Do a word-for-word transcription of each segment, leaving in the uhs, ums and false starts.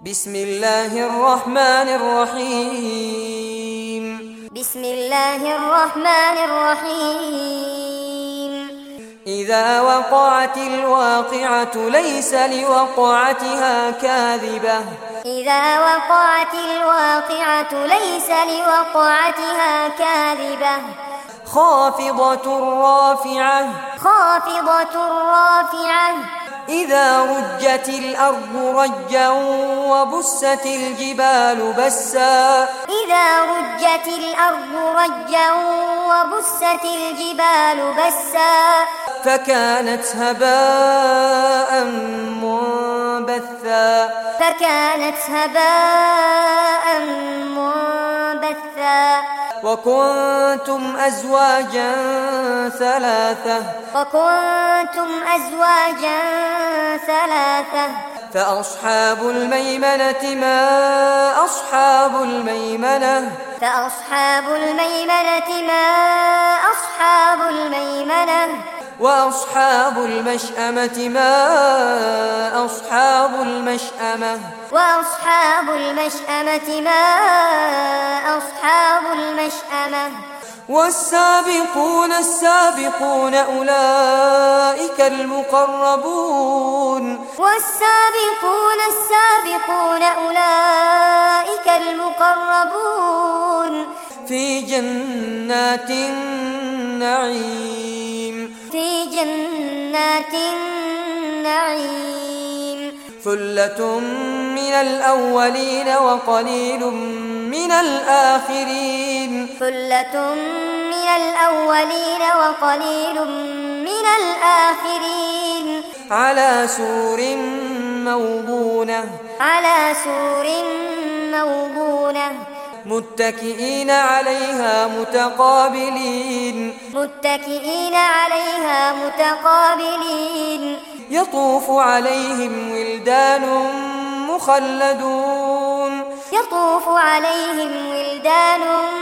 بسم الله الرحمن الرحيم بسم الله الرحمن الرحيم إذا وقعت الواقعة ليس لوقعتها كاذبة إذا وقعت الواقعة ليس لوقعتها كاذبة خافضة رافعة خافضة رافعة إذا رجت الأرض رجا وبست الجبال بسا إذا رجت الأرض رجا وبست الجبال بسا فكانت هباء منبثا فكانت هباء منبثا وكنتم أزواجا ثلاثة وكنتم أزواجا ثلاثة فأصحاب الميمنة ما أصحاب الميمنة فأصحاب الميمنة ما أصحاب الميمنة وأصحاب المشأمة ما أصحاب المشأمة وأصحاب المشأمة ما أصحاب المشأمة والسابقون السابقون أولئك المقربون والسابقون السابقون أولئك المقربون في جنات النعيم في جنات النعيم ثلة من الأولين وقليل من الآخرين ثلة من الأولين وقليل من الآخرين على سور موضونة على سور موضونة متكئين عليها متقابلين متكئين عليها متقابلين يطوف عليهم ولدان مخلدون يطوف عليهم ولدان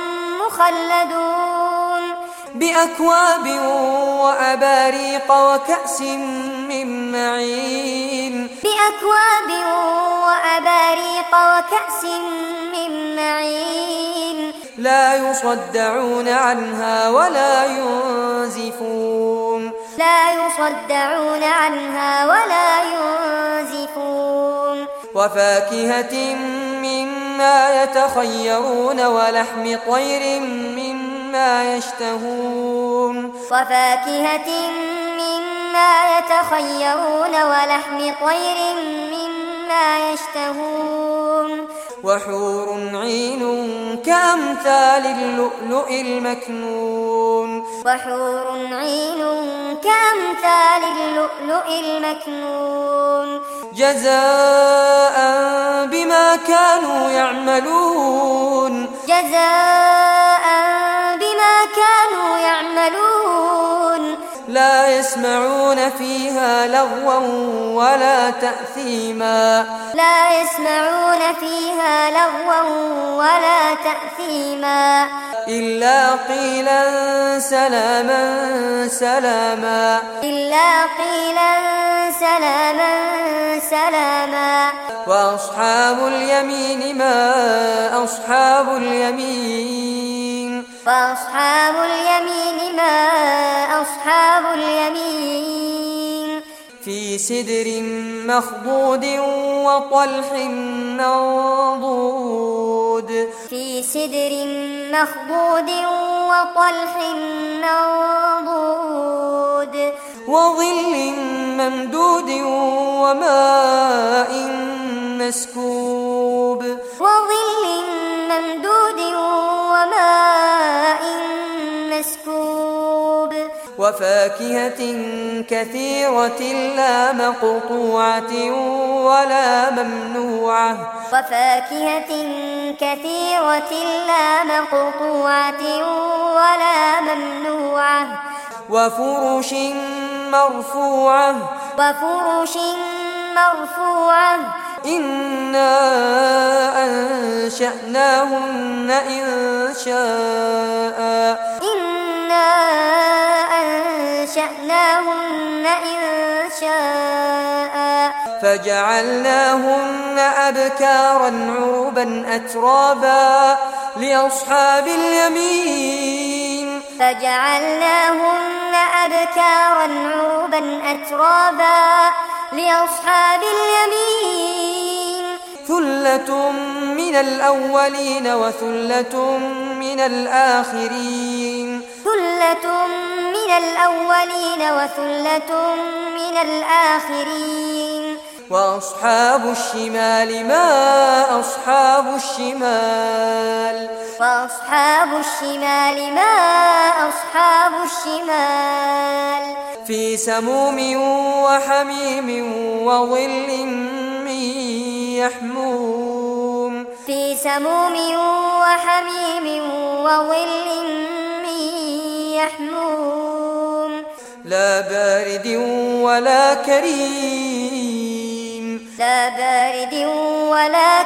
مخلدون بأكواب وأباريق وكأس من معين بأكواب وأباريق وكأس من معين لا يصدعون عنها ولا ينزفون لا يصدعون عنها ولا ينزفون وفاكهة مما يتخيرون ولحم طير مما يشتهون وفاكهة مما يتخيرون ولحم طير مما يشتهون وحور عين كأمثال اللؤلؤ المكنون وحور عين كأمثال اللؤلؤ المكنون جزاء بما كانوا يعملون جزاء بما كانوا يعملون لا يسمعون فيها لغوا ولا تأثيما لا يسمعون فيها لغوا ولا تأثيما إلا قيلا سلاما سلاما إلا قيلا سلاما سلاما وأصحاب اليمين ما أصحاب اليمين وأصحاب اليمين ما أصحاب اليمين في سدر مخضود وطلح منضود في سدر مخضود وطلح منضود وظل ممدود وماء مسكوب وظل ممدود وماء مسكوب وفاكهة كثيرة لا مقطوعة ولا ممنوعة وفاكهة كثيرة لا مقطوعة ولا ممنوعة وفرش مرفوعة وفرش مرفوعة إنا أنشأناهن إنشاء إنا أنشأناهن إنشاء فجعلناهن أبكارا عربا أترابا لأصحاب اليمين فجعلناهن أبكارا عربا أترابا لأصحاب اليمين ثلة من الأولين وثلة من الآخرين ثلة من الأولين وثلة من الآخرين وأصحاب الشمال ما أصحاب الشمال وأصحاب الشمال ما أصحاب الشمال في سموم وحميم وظل من يحموم في سموم وحميم وظل من يحموم لا بارد ولا كريم لا بارد ولا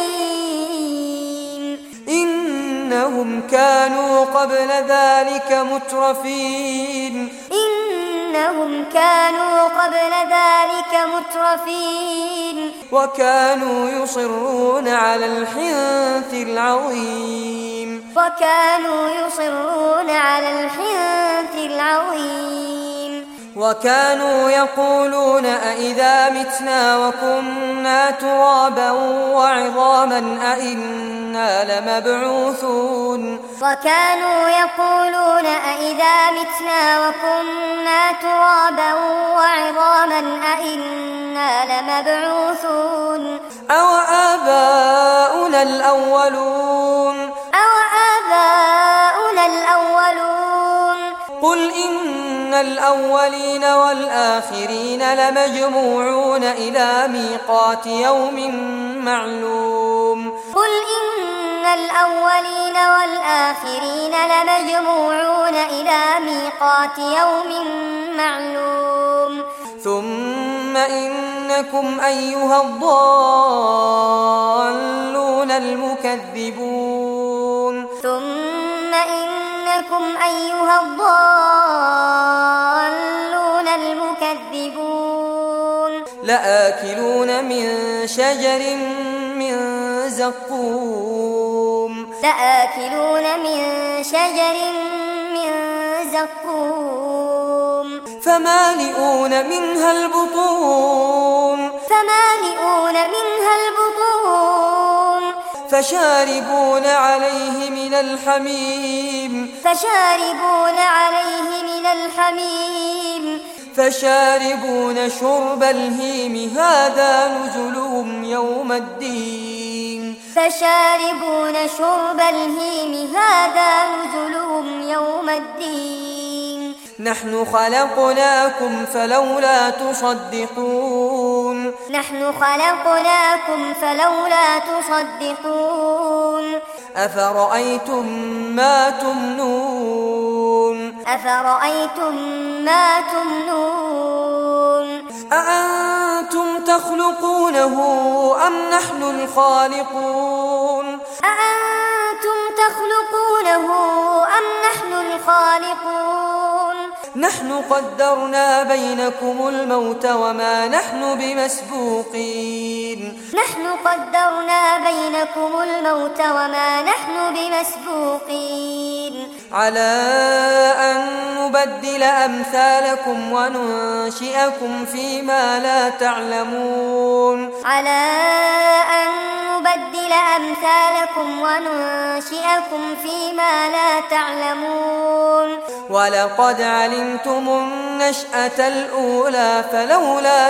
كريم إنهم كانوا قبل ذلك مترفين إنهم كانوا قبل ذلك مترفين وكانوا يصرون على الحنث العظيم وكانوا يصرون على الحنث العظيم وكانوا يقولون أئذا متنا وكنا ترابا وعظاما أئنا لمبعوثون وكانوا يقولون أئذا متنا وكنا ترابا وعظاما أئنا لمبعوثون أو آباؤنا الأولون أو آباؤنا الأولون قل إن الأولين والآخرين لمجموعون إلى ميقات يوم معلوم قل إن الأولين والآخرين لمجموعون إلى ميقات يوم معلوم ثم إنكم أيها الضالون المكذبون ثم إنكم أيها الضالون المكذبون لآكلون من شجر من زقوم لآكلون من شجر من زقوم فمالئون منها البطون فمالئون منها البطون فشاربون عليه من الحميم فشاربون عليه من الحميم فشاربون شرب الهيم هذا نزلهم يوم الدين فشاربون شرب الهيم هذا نزلهم يوم الدين نحن خلقناكم فلولا تصدقون نحن خلقناكم فلولا تصدقون أفرأيتم ما تمنون أفرأيتم ما تمنون أأنتم تخلقونه أم نحن الخالقون أأنتم تخلقونه أم نحن الخالقون نحن قدرنا بينكم الموت وما نحن بمسبوقين نحن قدرنا بينكم الموت وما نحن بمسبوقين على أن نبدل أمثالكم وننشئكم فيما لا تعلمون على أن نبدل أمثالكم وننشئكم فيما لا تعلمون ولقد علمتم النشأة الأولى فلولا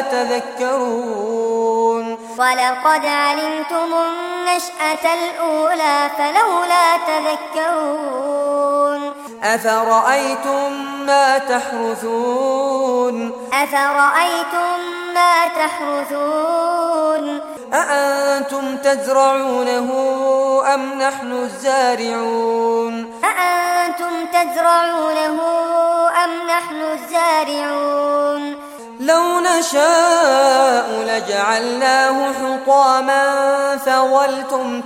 تذكرون ولقد علمتم النشأة الأولى فلولا تذكرون أفرأيتم ما تحرثون أفرأيتم ما تحرثون أأنتم تزرعونه أم نحن الزارعون أأنتم تزرعونه أم نحن الزارعون لو نشاء لجعلناه حطاما فظلتم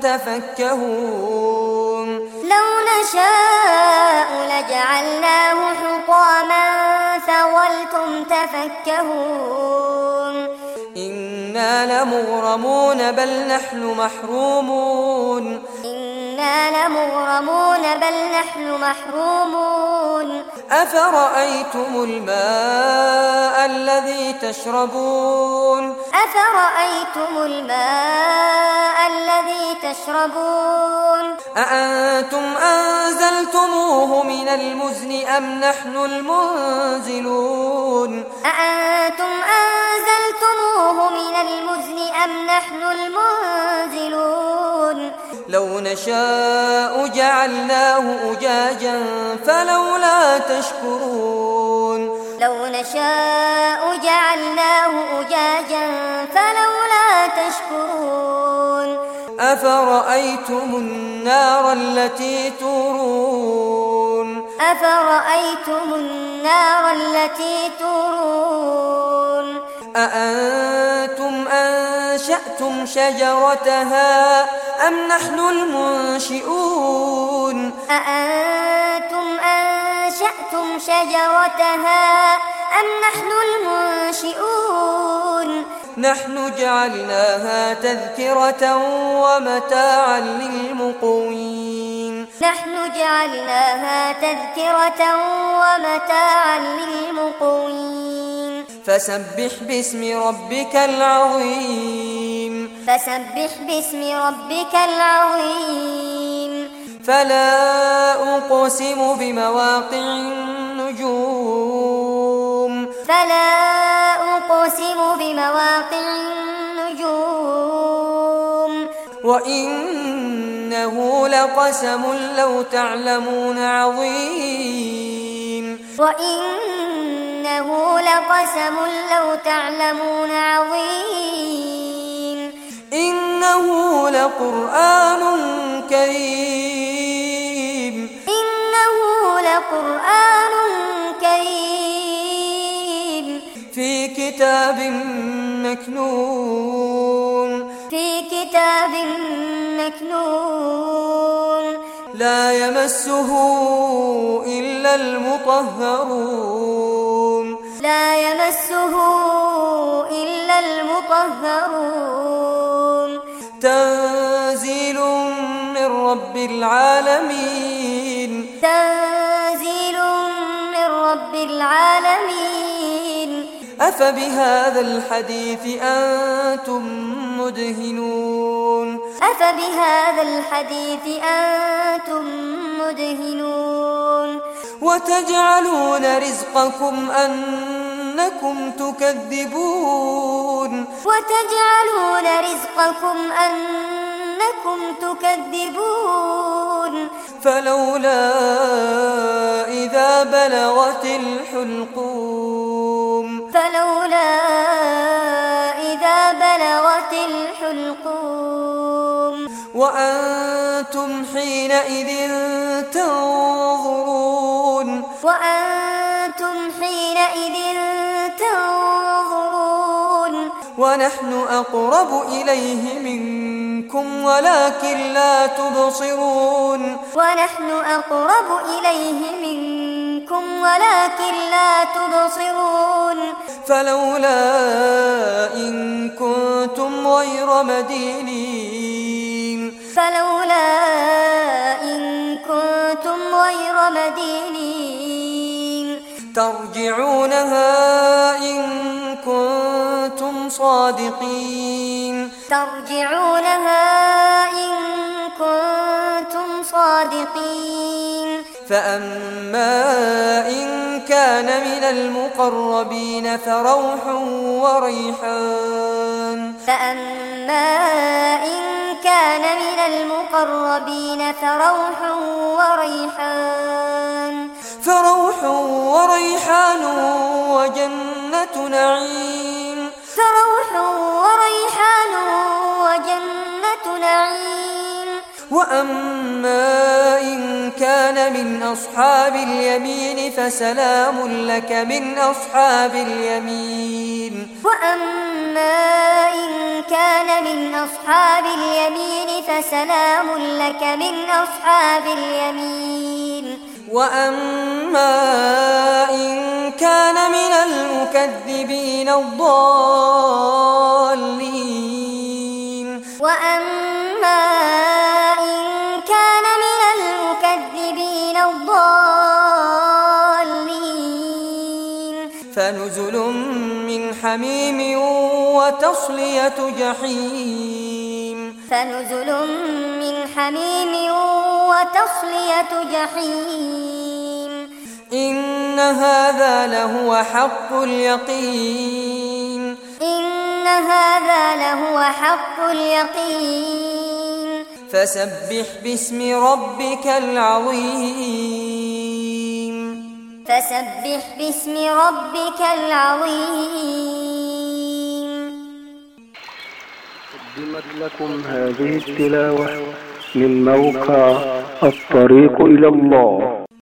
تفكهون لو نشاء لجعلناه حطاما فظلتم تفكهون إنا لمغرمون بل نحن محرومون إنا لمغرمون بل نحن محرومون أفرأيتم الماء الذي تشربون أفرأيتم الماء الذي تشربون أأنتم أنزلتموه من المزن أم نحن المنزلون أأنتم أنزلتموه من المزن أم نحن المنزلون لو نشاء جعلناه أجاجا فلولا تشكرون لو نشاء جعلناه أجاجا فلولا تشكرون أفرأيتم النار التي تورون أفرأيتم النار التي تورون أأنتم أنشأتم شجرتها أم نحن المنشئون أأنتم أنشأتم شجرتها أم نحن المنشئون نحن جعلناها تذكرة ومتاعا للمقوين نحن جعلناها تذكرة ومتاعا للمقوين فسبح باسم ربك العظيم فسبح باسم ربك العظيم فلا أقسم بمواقع النجوم فلا أقسم بمواقع النجوم وإنه لقسم لو تعلمون عظيم وإنه لقسم لو تعلمون عظيم إنه لقرآن كريم إنه لقرآن كريم في كتاب مكنون في كتاب مكنون لا يمسه إلا المطهرون لا يمسه إلا المطهرون تنزيل من رب العالمين تنزيل من رب العالمين أفبهذا الحديث أنتم مدهنون أفبهذا الحديث أنتم مدهنون وتجعلون رزقكم أنكم تكذبون وتجعلون رزقكم أنكم تكذبون فلولا إذا بلغت الحلقوم فلولا إذا بلغت الحلقوم وأنتم حينئذ تنظرون وأنتم حينئذ تنظرون ونحن أقرب إليه منكم ولكن لا تبصرون ونحن أقرب إليه منكم ولكن لا تبصرون فلولا إن كنتم غير مدينين فلولا إن كنتم غير مدينين ترجعونها إن كنتم صادقين ترجعونها إن كنتم صادقين فأما إن كان من المقربين فروح وريحان فأما إن كان من المقربين فروح وريحان فروح وريحان وجنة نعيم فروح وريحان وجنة نعيم وأما إن كان من أصحاب اليمين فسلام لك من أصحاب اليمين وأما إن كان من أصحاب اليمين فسلام لك من أصحاب اليمين وأما إن كان من المكذبين الضالين وأما إن كان من المكذبين الضالين فنزل من حميم وتصلية جحيم فنزل من حميم وتصلية جحيم إن هذا لهو حق اليقين إن هذا لهو حق اليقين فسبح باسم ربك العظيم فسبح باسم ربك العظيم. قدمت لكم هذه التلاوة من موقع الطريق إلى الله.